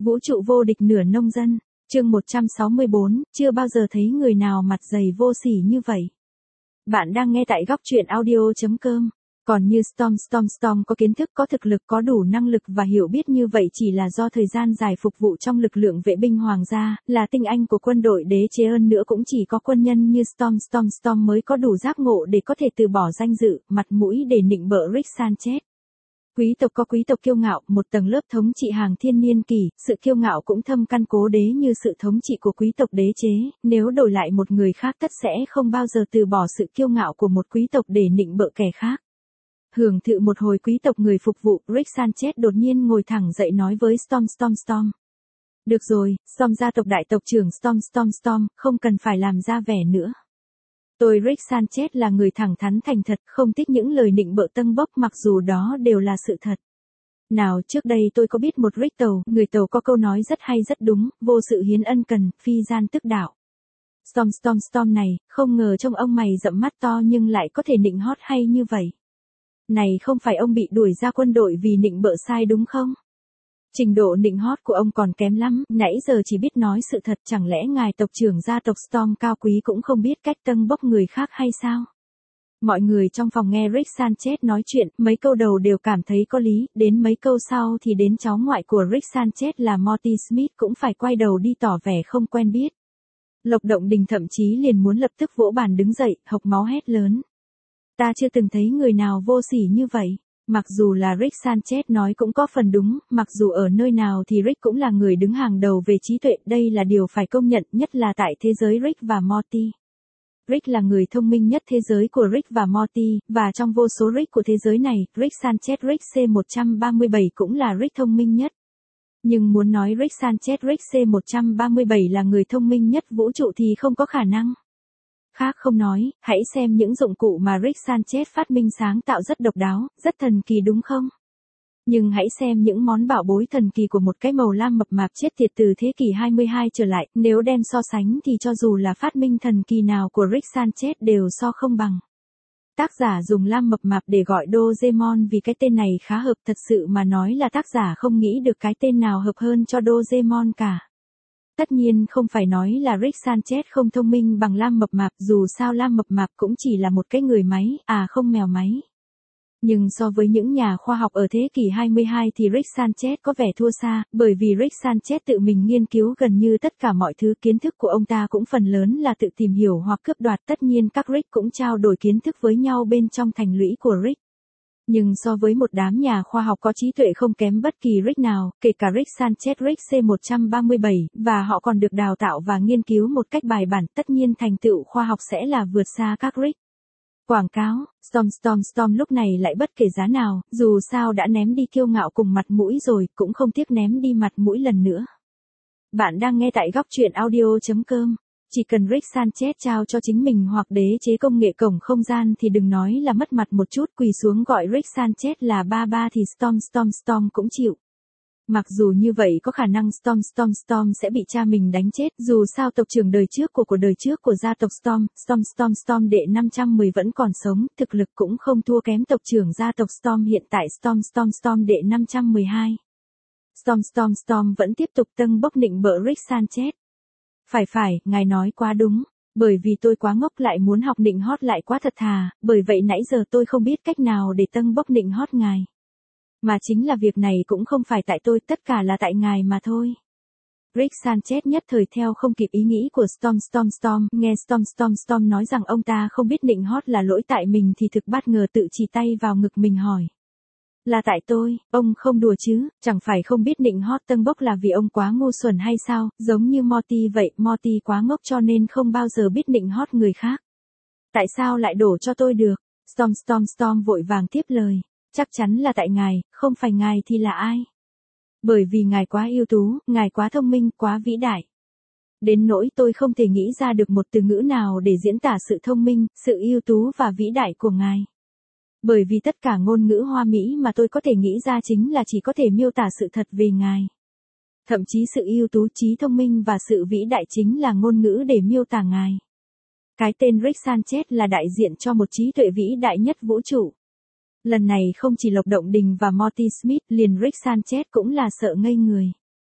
Vũ trụ vô địch nửa nông dân, chương 164, chưa bao giờ thấy người nào mặt dày vô sỉ như vậy. Bạn đang nghe tại góc truyện audio.com. Còn như Storm có kiến thức, có thực lực, có đủ năng lực và hiểu biết như vậy chỉ là do thời gian dài phục vụ trong lực lượng vệ binh hoàng gia, là tinh anh của quân đội đế chế, hơn nữa cũng chỉ có quân nhân như Storm mới có đủ giác ngộ để có thể từ bỏ danh dự, mặt mũi để nịnh bợ Rick Sanchez. Quý tộc có quý tộc kiêu ngạo, một tầng lớp thống trị hàng thiên niên kỷ, sự kiêu ngạo cũng thâm căn cố đế như sự thống trị của quý tộc đế chế, nếu đổi lại một người khác tất sẽ không bao giờ từ bỏ sự kiêu ngạo của một quý tộc để nịnh bợ kẻ khác. Hưởng thụ một hồi quý tộc người phục vụ, Rick Sanchez đột nhiên ngồi thẳng dậy nói với Storm. Được rồi, Storm gia tộc đại tộc trưởng Storm, không cần phải làm ra vẻ nữa. Tôi Rick Sanchez là người thẳng thắn thành thật, không thích những lời nịnh bợ tâng bốc mặc dù đó đều là sự thật. Nào trước đây tôi có biết một Rick Tàu, người Tàu có câu nói rất hay rất đúng, vô sự hiến ân cần, phi gian tức đạo. Storm này, không ngờ trông ông mày rậm mắt to nhưng lại có thể nịnh hót hay như vậy. Này không phải ông bị đuổi ra quân đội vì nịnh bợ sai đúng không? Trình độ nịnh hót của ông còn kém lắm, nãy giờ chỉ biết nói sự thật, chẳng lẽ ngài tộc trưởng gia tộc Storm cao quý cũng không biết cách tâng bốc người khác hay sao? Mọi người trong phòng nghe Rick Sanchez nói chuyện, mấy câu đầu đều cảm thấy có lý, đến mấy câu sau thì đến cháu ngoại của Rick Sanchez là Morty Smith cũng phải quay đầu đi tỏ vẻ không quen biết. Lộc Động Đình thậm chí liền muốn lập tức vỗ bàn đứng dậy, hộc máu hét lớn. Ta chưa từng thấy người nào vô sỉ như vậy. Mặc dù là Rick Sanchez nói cũng có phần đúng, mặc dù ở nơi nào thì Rick cũng là người đứng hàng đầu về trí tuệ, đây là điều phải công nhận, nhất là tại thế giới Rick và Morty. Rick là người thông minh nhất thế giới của Rick và Morty, và trong vô số Rick của thế giới này, Rick Sanchez Rick C137 cũng là Rick thông minh nhất. Nhưng muốn nói Rick Sanchez Rick C137 là người thông minh nhất vũ trụ thì không có khả năng. Khác không nói, hãy xem những dụng cụ mà Rick Sanchez phát minh sáng tạo rất độc đáo, rất thần kỳ đúng không? Nhưng hãy xem những món bảo bối thần kỳ của một cái màu lam mập mạp chết tiệt từ thế kỷ 22 trở lại, nếu đem so sánh thì cho dù là phát minh thần kỳ nào của Rick Sanchez đều so không bằng. Tác giả dùng lam mập mạp để gọi Doraemon vì cái tên này khá hợp, thật sự mà nói là tác giả không nghĩ được cái tên nào hợp hơn cho Doraemon cả. Tất nhiên không phải nói là Rick Sanchez không thông minh bằng lam mập mạp, dù sao lam mập mạp cũng chỉ là một cái người máy, không mèo máy. Nhưng so với những nhà khoa học ở thế kỷ 22 thì Rick Sanchez có vẻ thua xa, bởi vì Rick Sanchez tự mình nghiên cứu gần như tất cả mọi thứ, kiến thức của ông ta cũng phần lớn là tự tìm hiểu hoặc cướp đoạt, tất nhiên các Rick cũng trao đổi kiến thức với nhau bên trong thành lũy của Rick. Nhưng so với một đám nhà khoa học có trí tuệ không kém bất kỳ Rick nào, kể cả Rick Sanchez Rick C137, và họ còn được đào tạo và nghiên cứu một cách bài bản, tất nhiên thành tựu khoa học sẽ là vượt xa các Rick. Quảng cáo, Storm lúc này lại bất kể giá nào, dù sao đã ném đi kiêu ngạo cùng mặt mũi rồi, cũng không tiếc ném đi mặt mũi lần nữa. Bạn đang nghe tại góc truyện audio.com. Chỉ cần Rick Sanchez trao cho chính mình hoặc đế chế công nghệ cổng không gian thì đừng nói là mất mặt một chút, quỳ xuống gọi Rick Sanchez là ba thì Storm cũng chịu. Mặc dù như vậy có khả năng Storm sẽ bị cha mình đánh chết, dù sao tộc trưởng đời trước của đời trước của gia tộc Storm đệ 510 vẫn còn sống, thực lực cũng không thua kém tộc trưởng gia tộc Storm hiện tại Storm đệ 512. Storm vẫn tiếp tục tâng bốc nịnh bợ Rick Sanchez. Phải, ngài nói quá đúng, bởi vì tôi quá ngốc lại muốn học nịnh hót lại quá thật thà, bởi vậy nãy giờ tôi không biết cách nào để tâng bốc nịnh hót ngài. Mà chính là việc này cũng không phải tại tôi, tất cả là tại ngài mà thôi. Rick Sanchez nhất thời theo không kịp ý nghĩ của Storm, nghe Storm nói rằng ông ta không biết nịnh hót là lỗi tại mình thì thực bất ngờ, tự chỉ tay vào ngực mình hỏi. Là tại tôi, ông không đùa chứ, chẳng phải không biết nịnh hót tâng bốc là vì ông quá ngu xuẩn hay sao, giống như Morty vậy, Morty quá ngốc cho nên không bao giờ biết nịnh hót người khác. Tại sao lại đổ cho tôi được? Storm vội vàng tiếp lời, chắc chắn là tại ngài, không phải ngài thì là ai? Bởi vì ngài quá ưu tú, ngài quá thông minh, quá vĩ đại. Đến nỗi tôi không thể nghĩ ra được một từ ngữ nào để diễn tả sự thông minh, sự ưu tú và vĩ đại của ngài. Bởi vì tất cả ngôn ngữ hoa mỹ mà tôi có thể nghĩ ra chính là chỉ có thể miêu tả sự thật về ngài. Thậm chí sự ưu tú, trí thông minh và sự vĩ đại chính là ngôn ngữ để miêu tả ngài. Cái tên Rick Sanchez là đại diện cho một trí tuệ vĩ đại nhất vũ trụ. Lần này không chỉ Lộc Động Đình và Morty Smith, liền Rick Sanchez cũng là sợ ngây người.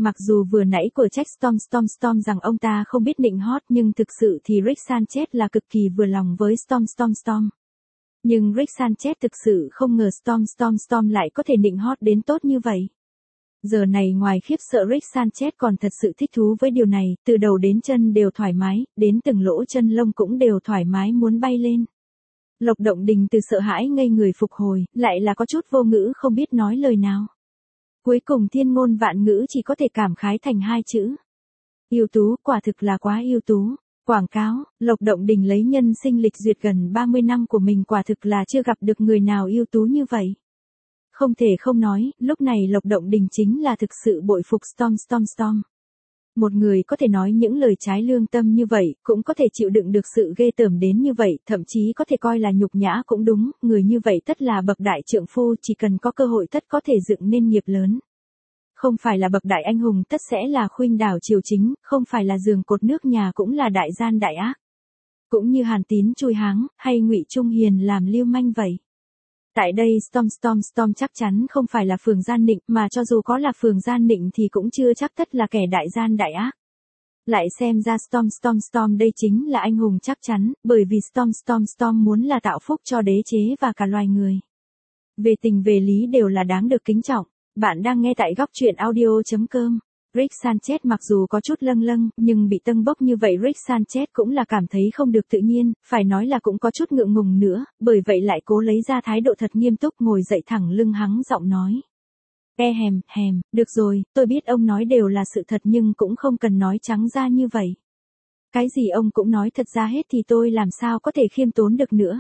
mặc dù vừa nãy của trách Storm rằng ông ta không biết nịnh hót nhưng thực sự thì Rick Sanchez là cực kỳ vừa lòng với Storm. Nhưng Rick Sanchez thực sự không ngờ Storm lại có thể nịnh hót đến tốt như vậy. Giờ này ngoài khiếp sợ Rick Sanchez còn thật sự thích thú với điều này, từ đầu đến chân đều thoải mái, đến từng lỗ chân lông cũng đều thoải mái muốn bay lên. Lộc Động Đình từ sợ hãi ngây người phục hồi, lại là có chút vô ngữ không biết nói lời nào. Cuối cùng thiên ngôn vạn ngữ chỉ có thể cảm khái thành hai chữ. Ưu tú, quả thực là quá ưu tú. Quảng cáo, Lộc Động Đình lấy nhân sinh lịch duyệt gần 30 năm của mình quả thực là chưa gặp được người nào ưu tú như vậy. Không thể không nói, lúc này Lộc Động Đình chính là thực sự bội phục Storm. Một người có thể nói những lời trái lương tâm như vậy, cũng có thể chịu đựng được sự ghê tởm đến như vậy, thậm chí có thể coi là nhục nhã cũng đúng, người như vậy tất là bậc đại trượng phu, chỉ cần có cơ hội tất có thể dựng nên nghiệp lớn. Không phải là bậc đại anh hùng tất sẽ là khuynh đảo triều chính, không phải là giường cột nước nhà cũng là đại gian đại ác. Cũng như Hàn Tín chui háng, hay Ngụy Trung Hiền làm lưu manh vậy. Tại đây Storm chắc chắn không phải là phường gian nịnh, mà cho dù có là phường gian nịnh thì cũng chưa chắc tất là kẻ đại gian đại ác. Lại xem ra Storm đây chính là anh hùng chắc chắn, bởi vì Storm muốn là tạo phúc cho đế chế và cả loài người. Về tình về lý đều là đáng được kính trọng. Bạn đang nghe tại góc truyện audio.com. Rick Sanchez mặc dù có chút lâng, nhưng bị tâng bốc như vậy Rick Sanchez cũng là cảm thấy không được tự nhiên, phải nói là cũng có chút ngượng ngùng nữa, bởi vậy lại cố lấy ra thái độ thật nghiêm túc ngồi dậy thẳng lưng hắng giọng nói. Được rồi, tôi biết ông nói đều là sự thật nhưng cũng không cần nói trắng ra như vậy. Cái gì ông cũng nói thật ra hết thì tôi làm sao có thể khiêm tốn được nữa.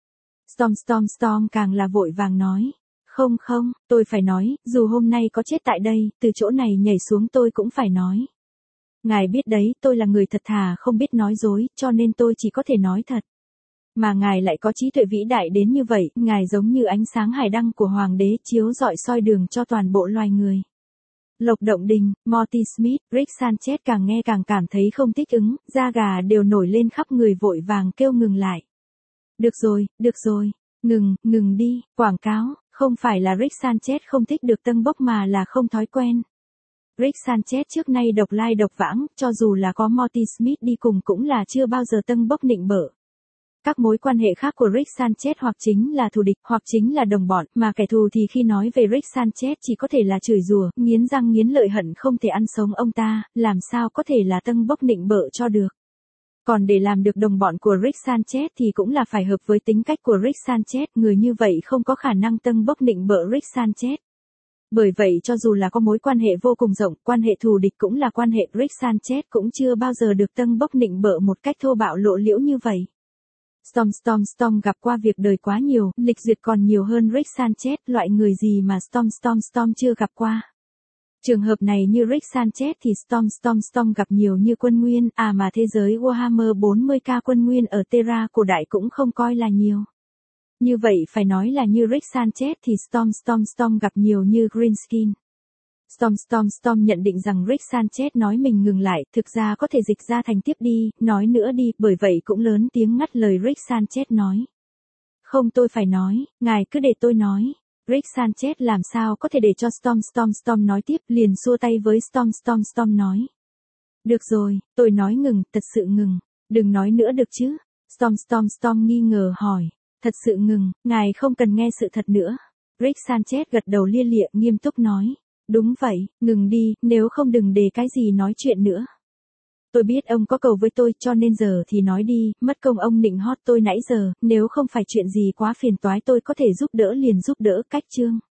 Storm càng là vội vàng nói. Không, tôi phải nói, dù hôm nay có chết tại đây, từ chỗ này nhảy xuống tôi cũng phải nói. Ngài biết đấy, tôi là người thật thà không biết nói dối, cho nên tôi chỉ có thể nói thật. Mà ngài lại có trí tuệ vĩ đại đến như vậy, ngài giống như ánh sáng hải đăng của hoàng đế chiếu rọi soi đường cho toàn bộ loài người. Lộc Động Đình, Morty Smith, Rick Sanchez càng nghe càng cảm thấy không thích ứng, da gà đều nổi lên khắp người vội vàng kêu ngừng lại. Được rồi, ngừng đi, quảng cáo. Không phải là Rick Sanchez không thích được tâng bốc mà là không thói quen. Rick Sanchez trước nay độc lai độc vãng, cho dù là có Morty Smith đi cùng cũng là chưa bao giờ tâng bốc nịnh bợ. Các mối quan hệ khác của Rick Sanchez hoặc chính là thù địch hoặc chính là đồng bọn, mà kẻ thù thì khi nói về Rick Sanchez chỉ có thể là chửi rủa, nghiến răng nghiến lợi hận không thể ăn sống ông ta, làm sao có thể là tâng bốc nịnh bợ cho được. Còn để làm được đồng bọn của Rick Sanchez thì cũng là phải hợp với tính cách của Rick Sanchez, người như vậy không có khả năng tâng bốc nịnh bợ Rick Sanchez. Bởi vậy cho dù là có mối quan hệ vô cùng rộng, quan hệ thù địch cũng là quan hệ, Rick Sanchez cũng chưa bao giờ được tâng bốc nịnh bợ một cách thô bạo lộ liễu như vậy. Storm gặp qua việc đời quá nhiều, lịch duyệt còn nhiều hơn Rick Sanchez, loại người gì mà Storm chưa gặp qua. Trường hợp này như Rick Sanchez thì Storm gặp nhiều như quân nguyên, mà thế giới Warhammer 40k quân nguyên ở Terra cổ đại cũng không coi là nhiều. Như vậy phải nói là như Rick Sanchez thì Storm gặp nhiều như Greenskin. Storm nhận định rằng Rick Sanchez nói mình ngừng lại, thực ra có thể dịch ra thành tiếp đi, nói nữa đi, bởi vậy cũng lớn tiếng ngắt lời Rick Sanchez nói. Không, tôi phải nói, ngài cứ để tôi nói. Rick Sanchez làm sao có thể để cho Storm nói tiếp, liền xua tay với Storm nói. Được rồi, tôi nói ngừng, thật sự ngừng, đừng nói nữa được chứ. Storm nghi ngờ hỏi, thật sự ngừng, ngài không cần nghe sự thật nữa. Rick Sanchez gật đầu lia lịa nghiêm túc nói, đúng vậy, ngừng đi, nếu không đừng để cái gì nói chuyện nữa. Tôi biết ông có cầu với tôi cho nên giờ thì nói đi, mất công ông nịnh hót tôi nãy giờ, nếu không phải chuyện gì quá phiền toái tôi có thể giúp đỡ liền giúp đỡ, cách chương.